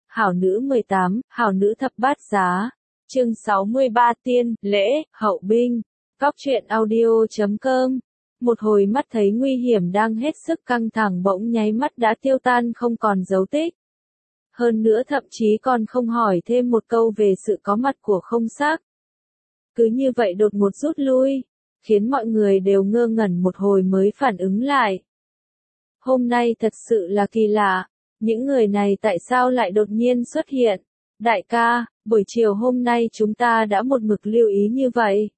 Hảo nữ 18, Hảo nữ thập bát giá. Chương 63 tiên, lễ, hậu binh. Góc truyện audio.com. Một hồi mắt thấy nguy hiểm đang hết sức căng thẳng bỗng nháy mắt đã tiêu tan không còn dấu tích. Hơn nữa thậm chí còn không hỏi thêm một câu về sự có mặt của không xác. Cứ như vậy đột ngột rút lui, khiến mọi người đều ngơ ngẩn một hồi mới phản ứng lại. Hôm nay thật sự là kỳ lạ, những người này tại sao lại đột nhiên xuất hiện? Đại ca, buổi chiều hôm nay chúng ta đã một mực lưu ý như vậy.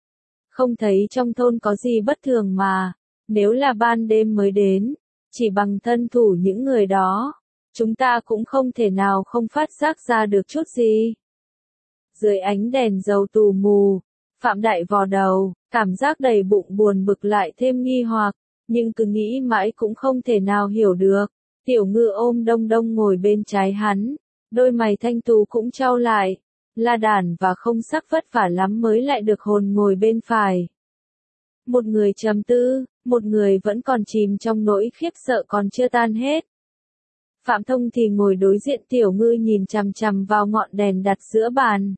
Không thấy trong thôn có gì bất thường mà, nếu là ban đêm mới đến, chỉ bằng thân thủ những người đó, chúng ta cũng không thể nào không phát giác ra được chút gì. Dưới ánh đèn dầu tù mù, Phạm Đại vò đầu, cảm giác đầy bụng buồn bực lại thêm nghi hoặc, nhưng cứ nghĩ mãi cũng không thể nào hiểu được. Tiểu Ngư ôm Đông Đông ngồi bên trái hắn, đôi mày thanh tú cũng trao lại, La Đản và Không Sắc vất vả lắm mới lại được hồn ngồi bên phải. Một người trầm tư, một người vẫn còn chìm trong nỗi khiếp sợ còn chưa tan hết. Phạm Thông thì ngồi đối diện Tiểu Ngư nhìn chằm chằm vào ngọn đèn đặt giữa bàn.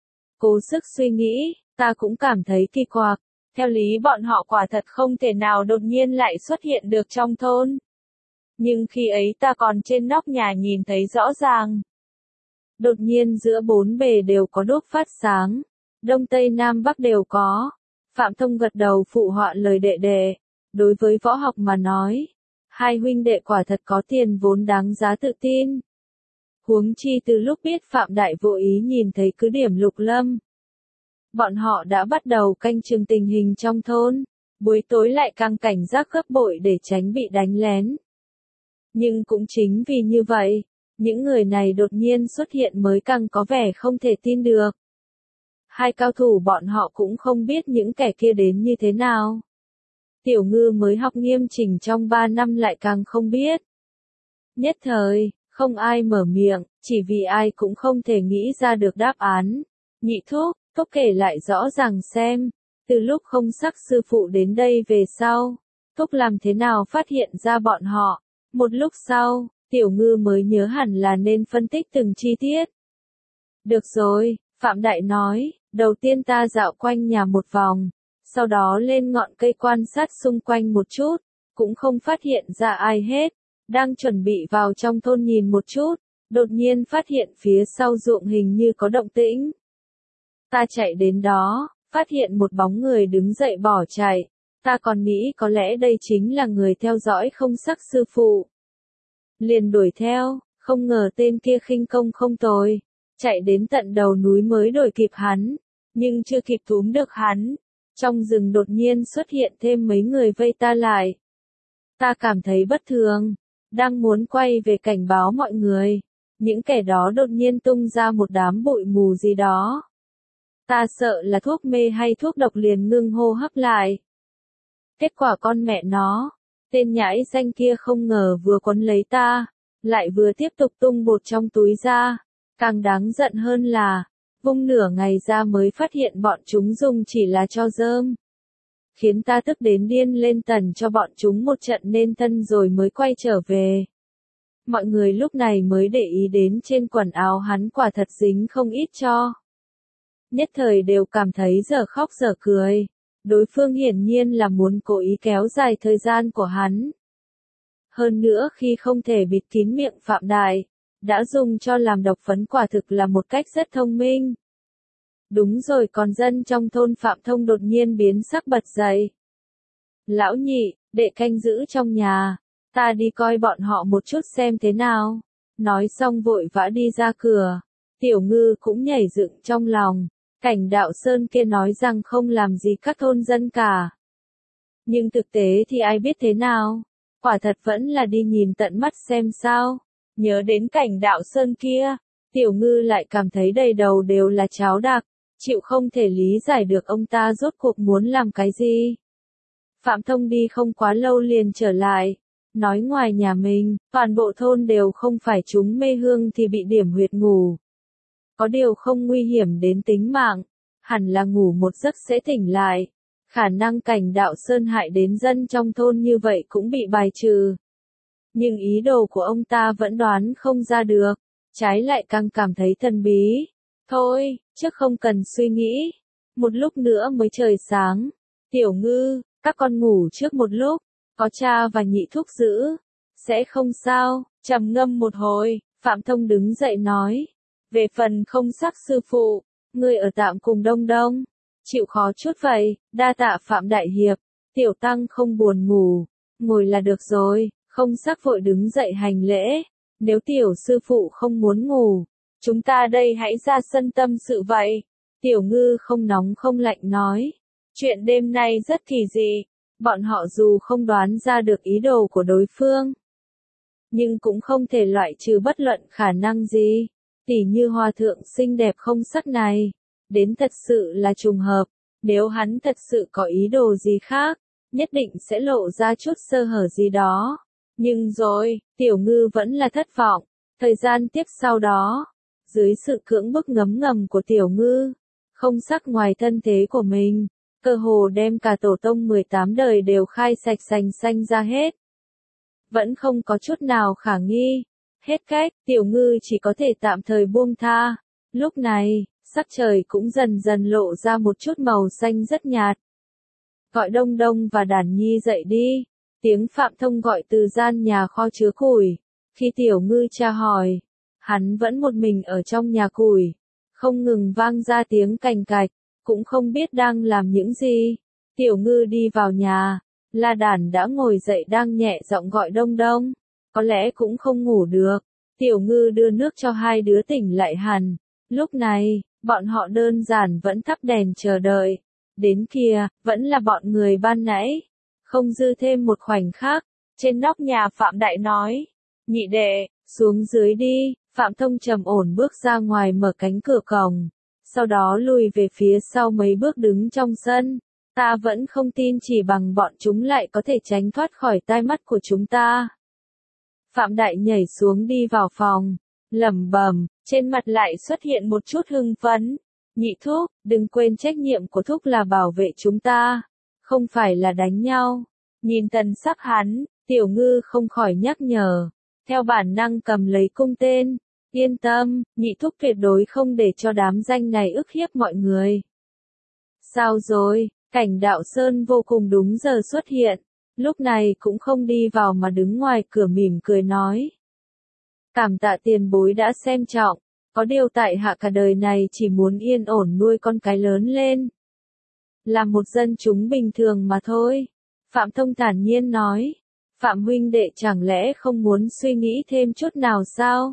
Cố sức suy nghĩ, ta cũng cảm thấy kỳ quặc, theo lý bọn họ quả thật không thể nào đột nhiên lại xuất hiện được trong thôn. Nhưng khi ấy ta còn trên nóc nhà nhìn thấy rõ ràng. Đột nhiên giữa bốn bề đều có đốt phát sáng, đông tây nam bắc đều có. Phạm Thông gật đầu phụ họa lời đệ đệ, đối với võ học mà nói, hai huynh đệ quả thật có tiền vốn đáng giá tự tin. Huống chi từ lúc biết Phạm Đại vô ý nhìn thấy cứ điểm Lục Lâm, bọn họ đã bắt đầu canh chừng tình hình trong thôn, buổi tối lại càng cảnh giác gấp bội để tránh bị đánh lén. Nhưng cũng chính vì như vậy, những người này đột nhiên xuất hiện mới càng có vẻ không thể tin được. Hai cao thủ bọn họ cũng không biết những kẻ kia đến như thế nào. Tiểu Ngư mới học nghiêm chỉnh trong 3 năm lại càng không biết. Nhất thời, không ai mở miệng, chỉ vì ai cũng không thể nghĩ ra được đáp án. Nhị thúc, thúc kể lại rõ ràng xem, từ lúc Không Sắc sư phụ đến đây về sau, thúc làm thế nào phát hiện ra bọn họ. Một lúc sau, Tiểu Ngư mới nhớ hẳn là nên phân tích từng chi tiết. Được rồi, Phạm Đại nói, đầu tiên ta dạo quanh nhà một vòng, sau đó lên ngọn cây quan sát xung quanh một chút, cũng không phát hiện ra ai hết, đang chuẩn bị vào trong thôn nhìn một chút, đột nhiên phát hiện phía sau ruộng hình như có động tĩnh. Ta chạy đến đó, phát hiện một bóng người đứng dậy bỏ chạy, ta còn nghĩ có lẽ đây chính là người theo dõi Không Sắc sư phụ. Liền đuổi theo, không ngờ tên kia khinh công không tồi, chạy đến tận đầu núi mới đuổi kịp hắn, nhưng chưa kịp túm được hắn, trong rừng đột nhiên xuất hiện thêm mấy người vây ta lại. Ta cảm thấy bất thường, đang muốn quay về cảnh báo mọi người, những kẻ đó đột nhiên tung ra một đám bụi mù gì đó. Ta sợ là thuốc mê hay thuốc độc liền ngưng hô hấp lại. Kết quả con mẹ nó, tên nhãi danh kia không ngờ vừa quấn lấy ta, lại vừa tiếp tục tung bột trong túi ra. Càng đáng giận hơn là, vung nửa ngày ra mới phát hiện bọn chúng dùng chỉ là cho rơm. Khiến ta tức đến điên lên tần cho bọn chúng một trận nên thân rồi mới quay trở về. Mọi người lúc này mới để ý đến trên quần áo hắn quả thật dính không ít cho. Nhất thời đều cảm thấy dở khóc dở cười. Đối phương hiển nhiên là muốn cố ý kéo dài thời gian của hắn. Hơn nữa khi không thể bịt kín miệng Phạm Đại, đã dùng cho làm độc phấn quả thực là một cách rất thông minh. Đúng rồi, còn dân trong thôn Phạm Thông đột nhiên biến sắc bật dậy. Lão nhị, đệ canh giữ trong nhà, ta đi coi bọn họ một chút xem thế nào. Nói xong vội vã đi ra cửa, Tiểu Ngư cũng nhảy dựng trong lòng. Cảnh Đạo Sơn kia nói rằng không làm gì các thôn dân cả. Nhưng thực tế thì ai biết thế nào, quả thật vẫn là đi nhìn tận mắt xem sao. Nhớ đến Cảnh Đạo Sơn kia, Tiểu Ngư lại cảm thấy đầy đầu đều là cháo đặc, chịu không thể lý giải được ông ta rốt cuộc muốn làm cái gì. Phạm Thông đi không quá lâu liền trở lại, nói ngoài nhà mình, toàn bộ thôn đều không phải chúng mê hương thì bị điểm huyệt ngủ. Có điều không nguy hiểm đến tính mạng, hẳn là ngủ một giấc sẽ tỉnh lại. Khả năng Cảnh Đạo Sơn hại đến dân trong thôn như vậy cũng bị bài trừ. Nhưng ý đồ của ông ta vẫn đoán không ra được. trái lại càng cảm thấy thần bí. Thôi, trước không cần suy nghĩ. Một lúc nữa mới trời sáng. Tiểu Ngư, các con ngủ trước một lúc, có cha và nhị thúc giữ. Sẽ không sao. Trầm ngâm một hồi, Phạm Thông đứng dậy nói. Về phần không sắc sư phụ, ngươi ở tạm cùng Đông Đông. Chịu khó chút vậy, đa tạ Phạm Đại Hiệp. Tiểu Tăng không buồn ngủ, ngồi là được rồi. Không sắc vội đứng dậy hành lễ. Nếu tiểu sư phụ không muốn ngủ, chúng ta đây hãy ra sân tâm sự vậy. Tiểu Ngư không nóng không lạnh nói. Chuyện đêm nay rất kỳ dị. Bọn họ dù không đoán ra được ý đồ của đối phương, nhưng cũng không thể loại trừ bất luận khả năng gì. Tỉ như hòa thượng xinh đẹp không sắc này, đến thật sự là trùng hợp. Nếu hắn thật sự có ý đồ gì khác, nhất định sẽ lộ ra chút sơ hở gì đó. Nhưng rồi, Tiểu Ngư vẫn là thất vọng. Thời gian tiếp sau đó, dưới sự cưỡng bức ngấm ngầm của Tiểu Ngư, không sắc ngoài thân thế của mình, cơ hồ đem cả tổ tông 18 đời đều khai sạch sành xanh ra hết. Vẫn không có chút nào khả nghi. Hết cách, Tiểu Ngư chỉ có thể tạm thời buông tha. Lúc này, sắc trời cũng dần dần lộ ra một chút màu xanh rất nhạt. Gọi Đông Đông và Đản Nhi dậy đi. Tiếng Phạm Thông gọi từ gian nhà kho chứa củi. Khi Tiểu Ngư tra hỏi, hắn vẫn một mình ở trong nhà củi, không ngừng vang ra tiếng cành cạch, cũng không biết đang làm những gì. Tiểu Ngư đi vào nhà, La Đản đã ngồi dậy đang nhẹ giọng gọi Đông Đông, có lẽ cũng không ngủ được. Tiểu Ngư đưa nước cho hai đứa tỉnh lại hẳn. Lúc này, bọn họ đơn giản vẫn thắp đèn chờ đợi. Đến kìa, vẫn là bọn người ban nãy. Không dư thêm một khoảnh khắc, trên nóc nhà Phạm Đại nói, nhị đệ, xuống dưới đi. Phạm Thông trầm ổn bước ra ngoài mở cánh cửa cổng, sau đó lùi về phía sau mấy bước đứng trong sân. Ta vẫn không tin chỉ bằng bọn chúng lại có thể tránh thoát khỏi tai mắt của chúng ta. Phạm Đại nhảy xuống đi vào phòng, lẩm bẩm, trên mặt lại xuất hiện một chút hưng phấn. Nhị thúc, đừng quên trách nhiệm của thúc là bảo vệ chúng ta, không phải là đánh nhau. Nhìn tần sắc hắn, Tiểu Ngư không khỏi nhắc nhở, theo bản năng cầm lấy cung tên. Yên tâm, nhị thúc tuyệt đối không để cho đám danh này ức hiếp mọi người. Sao rồi, Cảnh Đạo Sơn vô cùng đúng giờ xuất hiện, lúc này cũng không đi vào mà đứng ngoài cửa mỉm cười nói. Cảm tạ tiền bối đã xem trọng, có điều tại hạ cả đời này chỉ muốn yên ổn nuôi con cái lớn lên. Là một dân chúng bình thường mà thôi. Phạm Thông thản nhiên nói. Phạm huynh đệ chẳng lẽ không muốn suy nghĩ thêm chút nào sao?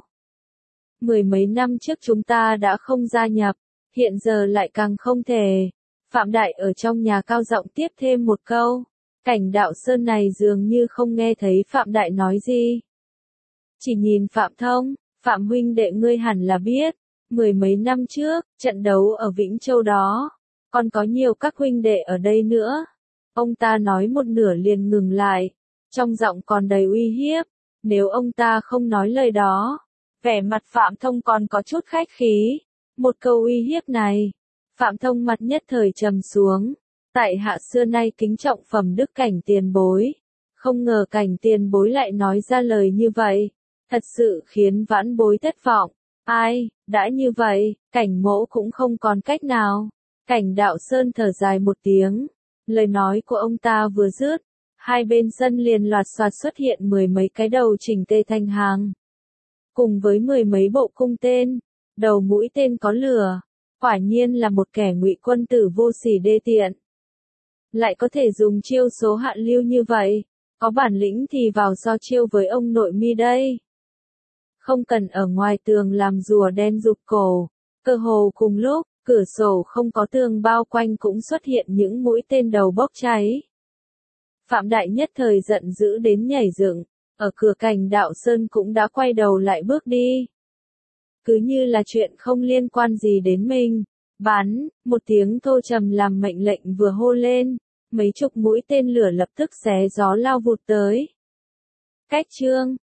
10 mấy năm trước chúng ta đã không gia nhập, hiện giờ lại càng không thể. Phạm Đại ở trong nhà cao giọng tiếp thêm một câu. Cảnh Đạo Sơn này dường như không nghe thấy Phạm Đại nói gì. Chỉ nhìn Phạm Thông, Phạm huynh đệ ngươi hẳn là biết, 10 mấy năm trước, trận đấu ở Vĩnh Châu đó, còn có nhiều các huynh đệ ở đây nữa. Ông ta nói một nửa liền ngừng lại, trong giọng còn đầy uy hiếp, nếu ông ta không nói lời đó. Vẻ mặt Phạm Thông còn có chút khách khí. Một câu uy hiếp này, Phạm Thông mặt nhất thời trầm xuống. Tại hạ xưa nay kính trọng phẩm đức Cảnh tiền bối. Không ngờ Cảnh tiền bối lại nói ra lời như vậy. Thật sự khiến vãn bối thất vọng. Ai, đã như vậy, Cảnh mỗ cũng không còn cách nào. Cảnh Đạo Sơn thở dài một tiếng. Lời nói của ông ta vừa dứt, hai bên sân liền loạt soạt xuất hiện 10 mấy cái đầu chỉnh tề thành hàng. Cùng với 10 mấy bộ cung tên, đầu mũi tên có lửa, quả nhiên là một kẻ ngụy quân tử vô sỉ đê tiện. Lại có thể dùng chiêu số hạ lưu như vậy, có bản lĩnh thì vào so chiêu với ông nội mi đây. Không cần ở ngoài tường làm rùa đen rụt cổ, cơ hồ cùng lúc, cửa sổ không có tường bao quanh cũng xuất hiện những mũi tên đầu bốc cháy. Phạm Đại nhất thời giận dữ đến nhảy dựng, ở cửa Cảnh Đạo Sơn cũng đã quay đầu lại bước đi. Cứ như là chuyện không liên quan gì đến mình. Bắn, một tiếng thô trầm làm mệnh lệnh vừa hô lên, mấy chục mũi tên lửa lập tức xé gió lao vụt tới. Cách chương